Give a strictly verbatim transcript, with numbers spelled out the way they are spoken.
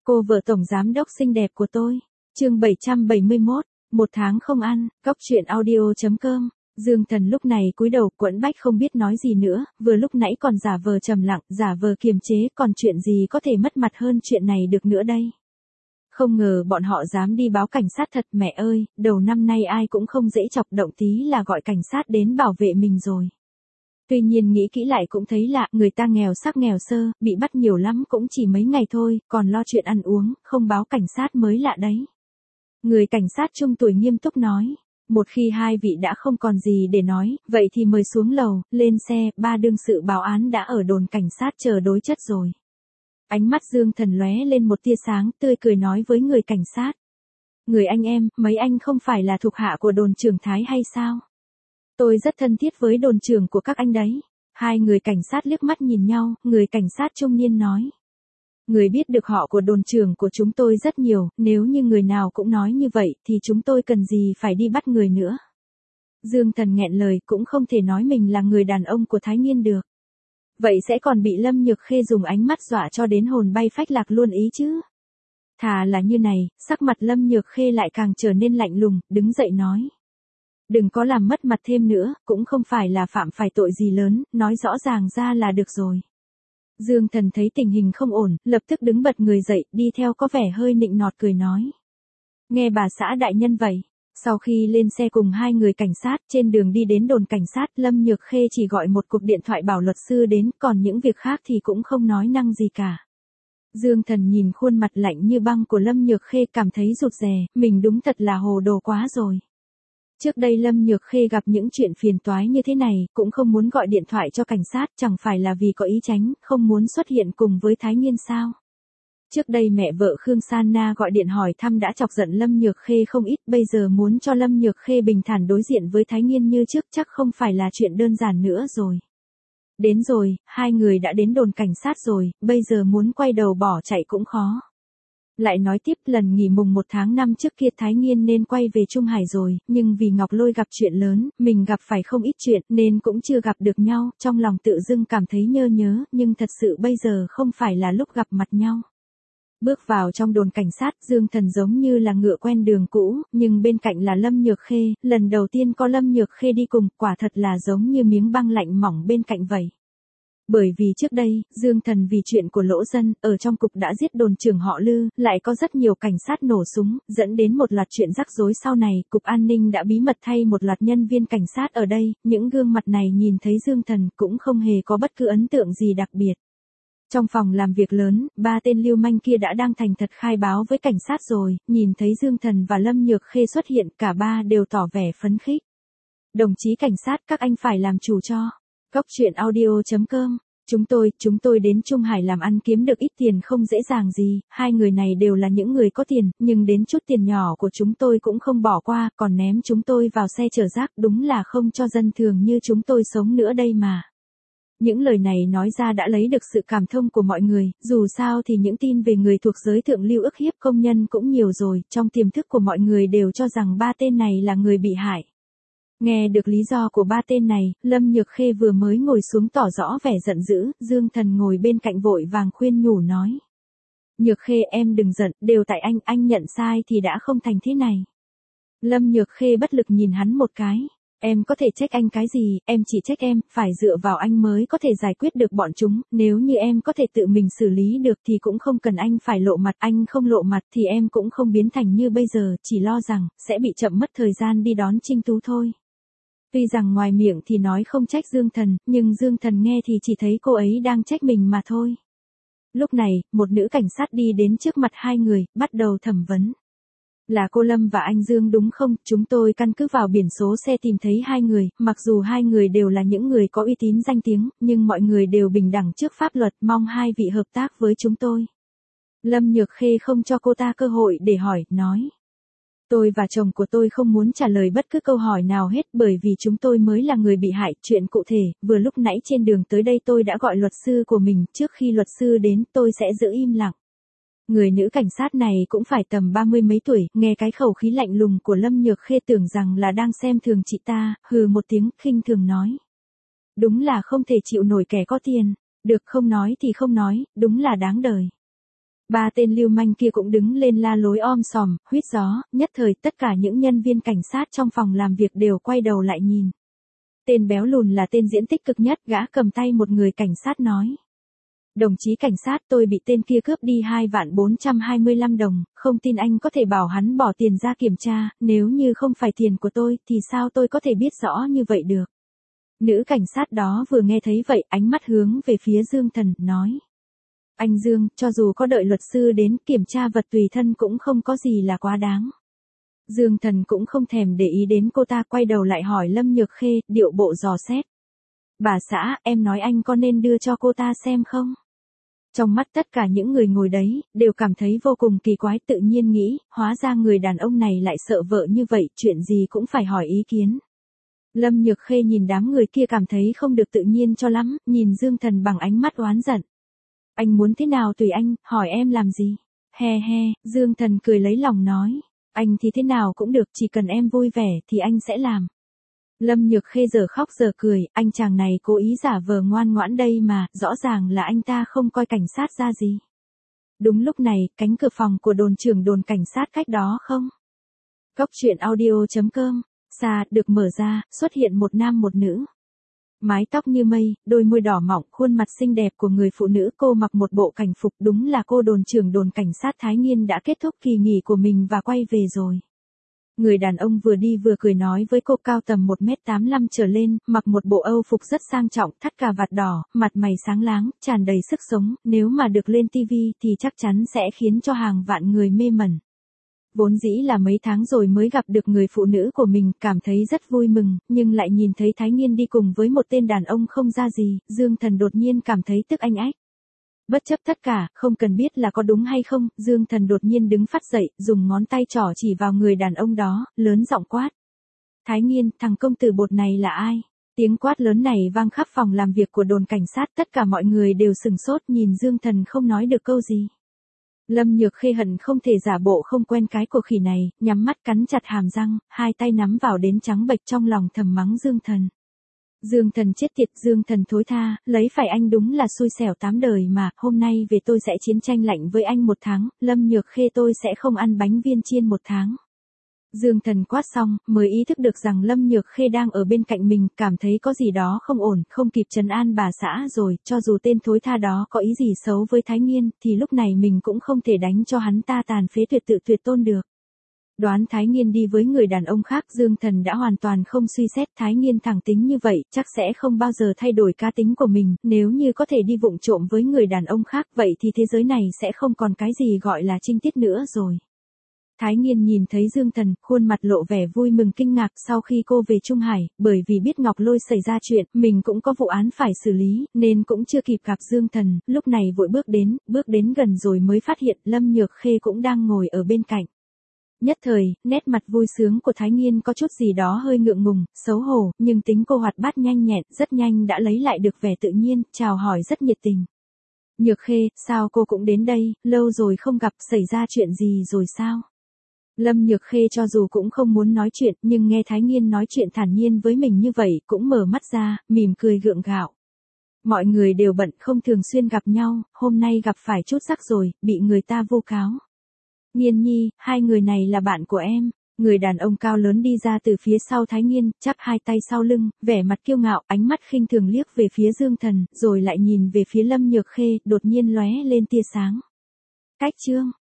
Cô vợ tổng giám đốc xinh đẹp của tôi. Chương bảy trăm bảy mươi mốt, một tháng không ăn, cóc truyện audio chấm com. Dương Thần lúc này cúi đầu quẫn bách không biết nói gì nữa, vừa lúc nãy còn giả vờ trầm lặng, giả vờ kiềm chế, còn chuyện gì có thể mất mặt hơn chuyện này được nữa đây. Không ngờ bọn họ dám đi báo cảnh sát thật, mẹ ơi, đầu năm nay ai cũng không dễ chọc, động tí là gọi cảnh sát đến bảo vệ mình rồi. Tuy nhiên nghĩ kỹ lại cũng thấy lạ, người ta nghèo sắc nghèo sơ, bị bắt nhiều lắm cũng chỉ mấy ngày thôi, còn lo chuyện ăn uống, không báo cảnh sát mới lạ đấy. Người cảnh sát trung tuổi nghiêm túc nói, một khi hai vị đã không còn gì để nói, vậy thì mời xuống lầu, lên xe, ba đương sự báo án đã ở đồn cảnh sát chờ đối chất rồi. Ánh mắt Dương Thần lóe lên một tia sáng, tươi cười nói với người cảnh sát. Người anh em, mấy anh không phải là thuộc hạ của đồn trưởng Thái hay sao? Tôi rất thân thiết với đồn trưởng của các anh đấy. Hai người cảnh sát liếc mắt nhìn nhau, người cảnh sát trung niên nói. Người biết được họ của đồn trưởng của chúng tôi rất nhiều, nếu như người nào cũng nói như vậy thì chúng tôi cần gì phải đi bắt người nữa. Dương Thần nghẹn lời, cũng không thể nói mình là người đàn ông của Thái Nghiên được. Vậy sẽ còn bị Lâm Nhược Khê dùng ánh mắt dọa cho đến hồn bay phách lạc luôn ý chứ. Thà là như này, sắc mặt Lâm Nhược Khê lại càng trở nên lạnh lùng, đứng dậy nói. Đừng có làm mất mặt thêm nữa, cũng không phải là phạm phải tội gì lớn, nói rõ ràng ra là được rồi. Dương Thần thấy tình hình không ổn, lập tức đứng bật người dậy, đi theo có vẻ hơi nịnh nọt cười nói. Nghe bà xã đại nhân vậy. Sau khi lên xe cùng hai người cảnh sát, trên đường đi đến đồn cảnh sát, Lâm Nhược Khê chỉ gọi một cuộc điện thoại bảo luật sư đến, còn những việc khác thì cũng không nói năng gì cả. Dương Thần nhìn khuôn mặt lạnh như băng của Lâm Nhược Khê cảm thấy rụt rè, mình đúng thật là hồ đồ quá rồi. Trước đây Lâm Nhược Khê gặp những chuyện phiền toái như thế này, cũng không muốn gọi điện thoại cho cảnh sát, chẳng phải là vì có ý tránh, không muốn xuất hiện cùng với Thái Nghiên sao. Trước đây mẹ vợ Khương San Na gọi điện hỏi thăm đã chọc giận Lâm Nhược Khê không ít, bây giờ muốn cho Lâm Nhược Khê bình thản đối diện với Thái Nghiên như trước chắc không phải là chuyện đơn giản nữa rồi. Đến rồi, hai người đã đến đồn cảnh sát rồi, bây giờ muốn quay đầu bỏ chạy cũng khó. Lại nói tiếp, lần nghỉ mùng một tháng năm trước kia Thái Nghiên nên quay về Trung Hải rồi, nhưng vì Ngọc Lôi gặp chuyện lớn, mình gặp phải không ít chuyện nên cũng chưa gặp được nhau, trong lòng tự dưng cảm thấy nhớ nhớ, nhưng thật sự bây giờ không phải là lúc gặp mặt nhau. Bước vào trong đồn cảnh sát, Dương Thần giống như là ngựa quen đường cũ, nhưng bên cạnh là Lâm Nhược Khê, lần đầu tiên có Lâm Nhược Khê đi cùng, quả thật là giống như miếng băng lạnh mỏng bên cạnh vậy. Bởi vì trước đây, Dương Thần vì chuyện của Lỗ Dân, ở trong cục đã giết đồn trưởng họ Lư, lại có rất nhiều cảnh sát nổ súng, dẫn đến một loạt chuyện rắc rối sau này, cục an ninh đã bí mật thay một loạt nhân viên cảnh sát ở đây, những gương mặt này nhìn thấy Dương Thần cũng không hề có bất cứ ấn tượng gì đặc biệt. Trong phòng làm việc lớn, ba tên lưu manh kia đã đang thành thật khai báo với cảnh sát rồi, nhìn thấy Dương Thần và Lâm Nhược Khê xuất hiện, cả ba đều tỏ vẻ phấn khích. Đồng chí cảnh sát, các anh phải làm chủ cho. Cóc truyện audio chấm com. Chúng tôi, chúng tôi đến Trung Hải làm ăn kiếm được ít tiền không dễ dàng gì, hai người này đều là những người có tiền, nhưng đến chút tiền nhỏ của chúng tôi cũng không bỏ qua, còn ném chúng tôi vào xe chở rác, đúng là không cho dân thường như chúng tôi sống nữa đây mà. Những lời này nói ra đã lấy được sự cảm thông của mọi người, dù sao thì những tin về người thuộc giới thượng lưu ức hiếp công nhân cũng nhiều rồi, trong tiềm thức của mọi người đều cho rằng ba tên này là người bị hại. Nghe được lý do của ba tên này, Lâm Nhược Khê vừa mới ngồi xuống tỏ rõ vẻ giận dữ, Dương Thần ngồi bên cạnh vội vàng khuyên nhủ nói. Nhược Khê em đừng giận, đều tại anh, anh nhận sai thì đã không thành thế này. Lâm Nhược Khê bất lực nhìn hắn một cái. Em có thể trách anh cái gì, em chỉ trách em, phải dựa vào anh mới có thể giải quyết được bọn chúng, nếu như em có thể tự mình xử lý được thì cũng không cần anh phải lộ mặt, anh không lộ mặt thì em cũng không biến thành như bây giờ, chỉ lo rằng, sẽ bị chậm mất thời gian đi đón Trinh Tú thôi. Tuy rằng ngoài miệng thì nói không trách Dương Thần, nhưng Dương Thần nghe thì chỉ thấy cô ấy đang trách mình mà thôi. Lúc này, một nữ cảnh sát đi đến trước mặt hai người, bắt đầu thẩm vấn. Là cô Lâm và anh Dương đúng không? Chúng tôi căn cứ vào biển số xe tìm thấy hai người, mặc dù hai người đều là những người có uy tín danh tiếng, nhưng mọi người đều bình đẳng trước pháp luật, mong hai vị hợp tác với chúng tôi. Lâm Nhược Khê không cho cô ta cơ hội để hỏi, nói. Tôi và chồng của tôi không muốn trả lời bất cứ câu hỏi nào hết bởi vì chúng tôi mới là người bị hại. Chuyện cụ thể, vừa lúc nãy trên đường tới đây tôi đã gọi luật sư của mình, trước khi luật sư đến tôi sẽ giữ im lặng. Người nữ cảnh sát này cũng phải tầm ba mươi mấy tuổi, nghe cái khẩu khí lạnh lùng của Lâm Nhược Khê tưởng rằng là đang xem thường chị ta, hừ một tiếng, khinh thường nói. Đúng là không thể chịu nổi kẻ có tiền, được không nói thì không nói, đúng là đáng đời. Ba tên lưu manh kia cũng đứng lên la lối om sòm, huýt gió, nhất thời tất cả những nhân viên cảnh sát trong phòng làm việc đều quay đầu lại nhìn. Tên béo lùn là tên diễn tích cực nhất, gã cầm tay một người cảnh sát nói. Đồng chí cảnh sát, tôi bị tên kia cướp đi hai vạn bốn trăm hai mươi lăm đồng, không tin anh có thể bảo hắn bỏ tiền ra kiểm tra, nếu như không phải tiền của tôi thì sao tôi có thể biết rõ như vậy được. Nữ cảnh sát đó vừa nghe thấy vậy, ánh mắt hướng về phía Dương Thần, nói. Anh Dương, cho dù có đợi luật sư đến kiểm tra vật tùy thân cũng không có gì là quá đáng. Dương Thần cũng không thèm để ý đến cô ta, quay đầu lại hỏi Lâm Nhược Khê, điệu bộ dò xét. Bà xã, em nói anh có nên đưa cho cô ta xem không? Trong mắt tất cả những người ngồi đấy, đều cảm thấy vô cùng kỳ quái, tự nhiên nghĩ, hóa ra người đàn ông này lại sợ vợ như vậy, chuyện gì cũng phải hỏi ý kiến. Lâm Nhược Khê nhìn đám người kia cảm thấy không được tự nhiên cho lắm, nhìn Dương Thần bằng ánh mắt oán giận. Anh muốn thế nào tùy anh, hỏi em làm gì? He he, Dương Thần cười lấy lòng nói. Anh thì thế nào cũng được, chỉ cần em vui vẻ thì anh sẽ làm. Lâm Nhược Khê giờ khóc giờ cười, anh chàng này cố ý giả vờ ngoan ngoãn đây mà, rõ ràng là anh ta không coi cảnh sát ra gì. Đúng lúc này, cánh cửa phòng của đồn trưởng đồn cảnh sát cách đó không? Góc truyện audio chấm com, xa, được mở ra, xuất hiện một nam một nữ. Mái tóc như mây, đôi môi đỏ mọng, khuôn mặt xinh đẹp của người phụ nữ, cô mặc một bộ cảnh phục, đúng là cô đồn trưởng đồn cảnh sát Thái Nghiên đã kết thúc kỳ nghỉ của mình và quay về rồi. Người đàn ông vừa đi vừa cười nói với cô, cao tầm một mét tám mươi lăm trở lên, mặc một bộ âu phục rất sang trọng, thắt cà vạt đỏ, mặt mày sáng láng, tràn đầy sức sống, nếu mà được lên ti vi thì chắc chắn sẽ khiến cho hàng vạn người mê mẩn. Vốn dĩ là mấy tháng rồi mới gặp được người phụ nữ của mình, cảm thấy rất vui mừng, nhưng lại nhìn thấy Thái Nghiên đi cùng với một tên đàn ông không ra gì, Dương Thần đột nhiên cảm thấy tức anh ách. Bất chấp tất cả, không cần biết là có đúng hay không, Dương Thần đột nhiên đứng phát dậy, dùng ngón tay trỏ chỉ vào người đàn ông đó, lớn giọng quát. Thái Nghiên, thằng công tử bột này là ai? Tiếng quát lớn này vang khắp phòng làm việc của đồn cảnh sát, tất cả mọi người đều sừng sốt nhìn Dương Thần không nói được câu gì. Lâm Nhược Khê hận không thể giả bộ không quen cái của khỉ này, nhắm mắt cắn chặt hàm răng, hai tay nắm vào đến trắng bệch, trong lòng thầm mắng Dương Thần. Dương Thần chết tiệt, Dương Thần thối tha, lấy phải anh đúng là xui xẻo tám đời mà, hôm nay về tôi sẽ chiến tranh lạnh với anh một tháng, Lâm Nhược Khê tôi sẽ không ăn bánh viên chiên một tháng. Dương Thần quát xong, mới ý thức được rằng Lâm Nhược Khê đang ở bên cạnh mình, cảm thấy có gì đó không ổn, không kịp trấn an bà xã rồi, cho dù tên thối tha đó có ý gì xấu với Thái Nghiên, thì lúc này mình cũng không thể đánh cho hắn ta tàn phế tuyệt tự tuyệt tôn được. Đoán Thái Nghiên đi với người đàn ông khác, Dương Thần đã hoàn toàn không suy xét, Thái Nghiên thẳng tính như vậy, chắc sẽ không bao giờ thay đổi cá tính của mình, nếu như có thể đi vụng trộm với người đàn ông khác, vậy thì thế giới này sẽ không còn cái gì gọi là trinh tiết nữa rồi. Thái Nghiên nhìn thấy Dương Thần, khuôn mặt lộ vẻ vui mừng kinh ngạc, sau khi cô về Trung Hải, bởi vì biết Ngọc Lôi xảy ra chuyện, mình cũng có vụ án phải xử lý, nên cũng chưa kịp gặp Dương Thần, lúc này vội bước đến, bước đến gần rồi mới phát hiện Lâm Nhược Khê cũng đang ngồi ở bên cạnh. Nhất thời, nét mặt vui sướng của Thái Nghiên có chút gì đó hơi ngượng ngùng, xấu hổ, nhưng tính cô hoạt bát nhanh nhẹn, rất nhanh đã lấy lại được vẻ tự nhiên, chào hỏi rất nhiệt tình. Nhược Khê, sao cô cũng đến đây, lâu rồi không gặp, xảy ra chuyện gì rồi sao? Lâm Nhược Khê cho dù cũng không muốn nói chuyện, nhưng nghe Thái Nghiên nói chuyện thản nhiên với mình như vậy, cũng mở mắt ra, mỉm cười gượng gạo. Mọi người đều bận, không thường xuyên gặp nhau, hôm nay gặp phải chút rắc rồi, bị người ta vu cáo. Nghiên nhi, hai người này là bạn của em. Người đàn ông cao lớn đi ra từ phía sau Thái Nghiên, chắp hai tay sau lưng, vẻ mặt kiêu ngạo, ánh mắt khinh thường liếc về phía Dương Thần, rồi lại nhìn về phía Lâm Nhược Khê, đột nhiên lóe lên tia sáng. Cách chương